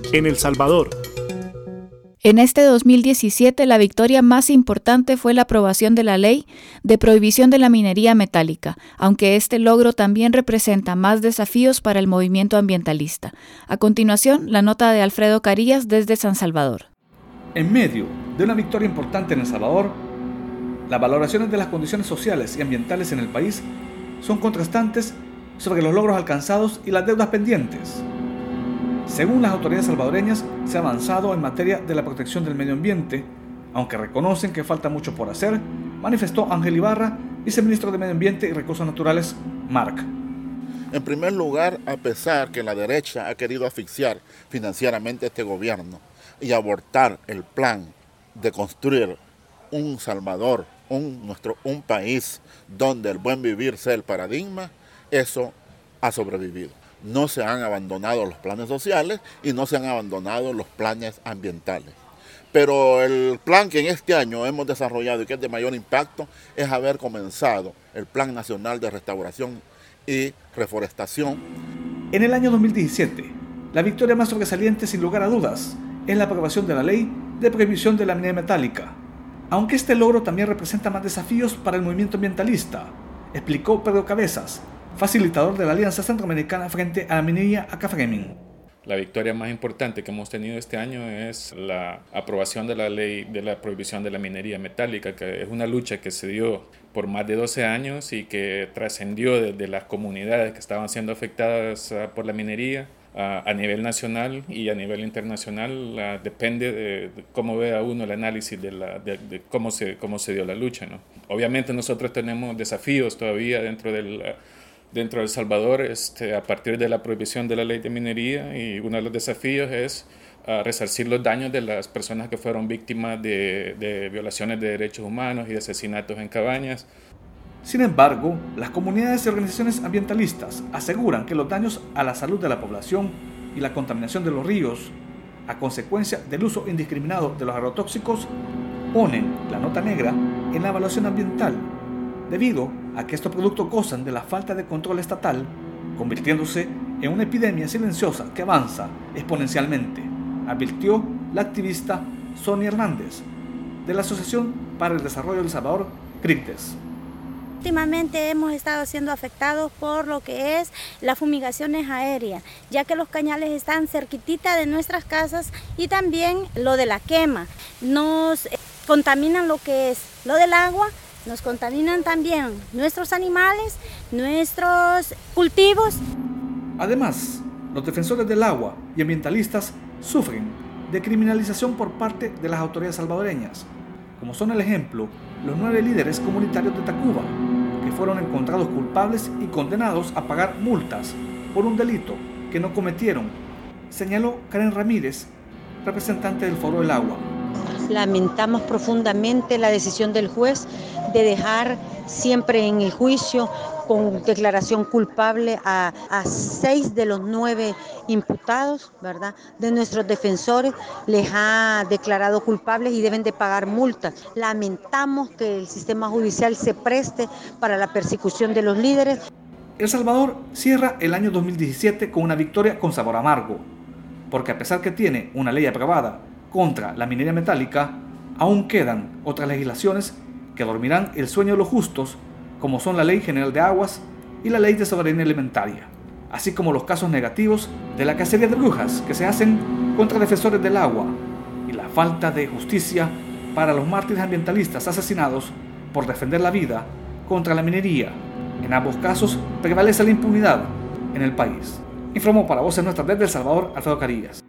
en El Salvador. En este 2017, la victoria más importante fue la aprobación de la ley de prohibición de la minería metálica, aunque este logro también representa más desafíos para el movimiento ambientalista. A continuación, la nota de Alfredo Carías desde San Salvador. En medio de una victoria importante en El Salvador, las valoraciones de las condiciones sociales y ambientales en el país son contrastantes sobre los logros alcanzados y las deudas pendientes. Según las autoridades salvadoreñas, se ha avanzado en materia de la protección del medio ambiente, aunque reconocen que falta mucho por hacer, manifestó Ángel Ibarra, viceministro de Medio Ambiente y Recursos Naturales, MARC. En primer lugar, a pesar que la derecha ha querido asfixiar financieramente a este gobierno y abortar el plan de construir un Salvador, un país donde el buen vivir sea el paradigma, eso ha sobrevivido. No se han abandonado los planes sociales y no se han abandonado los planes ambientales. Pero el plan que en este año hemos desarrollado y que es de mayor impacto es haber comenzado el Plan Nacional de Restauración y Reforestación. En el año 2017, la victoria más sobresaliente, sin lugar a dudas, es la aprobación de la ley de prohibición de la minería metálica. Aunque este logro también representa más desafíos para el movimiento ambientalista, explicó Pedro Cabezas, facilitador de la Alianza Centroamericana frente a la minería ACAFREMIN. La victoria más importante que hemos tenido este año es la aprobación de la ley de la prohibición de la minería metálica, que es una lucha que se dio por más de 12 años y que trascendió desde las comunidades que estaban siendo afectadas por la minería a nivel nacional y a nivel internacional. Depende de cómo vea uno el análisis de cómo se dio la lucha, ¿no? Obviamente nosotros tenemos desafíos todavía dentro de El Salvador a partir de la prohibición de la ley de minería, y uno de los desafíos es resarcir los daños de las personas que fueron víctimas de violaciones de derechos humanos y de asesinatos en cabañas. Sin embargo, las comunidades y organizaciones ambientalistas aseguran que los daños a la salud de la población y la contaminación de los ríos a consecuencia del uso indiscriminado de los agrotóxicos ponen la nota negra en la evaluación ambiental, debido a que estos productos gozan de la falta de control estatal, convirtiéndose en una epidemia silenciosa que avanza exponencialmente, advirtió la activista Sonia Hernández, de la Asociación para el Desarrollo del Salvador, CRICDES. Últimamente hemos estado siendo afectados por lo que es las fumigaciones aéreas, ya que los cañales están cerquitita de nuestras casas, y también lo de la quema. Nos contaminan lo que es lo del agua, nos contaminan también nuestros animales, nuestros cultivos. Además, los defensores del agua y ambientalistas sufren de criminalización por parte de las autoridades salvadoreñas, como son el ejemplo los 9 líderes comunitarios de Tacuba, que fueron encontrados culpables y condenados a pagar multas por un delito que no cometieron, señaló Karen Ramírez, representante del Foro del Agua. Lamentamos profundamente la decisión del juez de dejar siempre en el juicio con declaración culpable a 6 de los 9 imputados, ¿verdad? De nuestros defensores les ha declarado culpables y deben de pagar multas. Lamentamos que el sistema judicial se preste para la persecución de los líderes. El Salvador cierra el año 2017 con una victoria con sabor amargo, porque a pesar que tiene una ley aprobada contra la minería metálica, aún quedan otras legislaciones que dormirán el sueño de los justos, como son la Ley General de Aguas y la Ley de Soberanía Alimentaria, así como los casos negativos de la cacería de brujas que se hacen contra defensores del agua y la falta de justicia para los mártires ambientalistas asesinados por defender la vida contra la minería. En ambos casos prevalece la impunidad en el país. Informó para Voces Nuestras desde El Salvador, Alfredo Carías.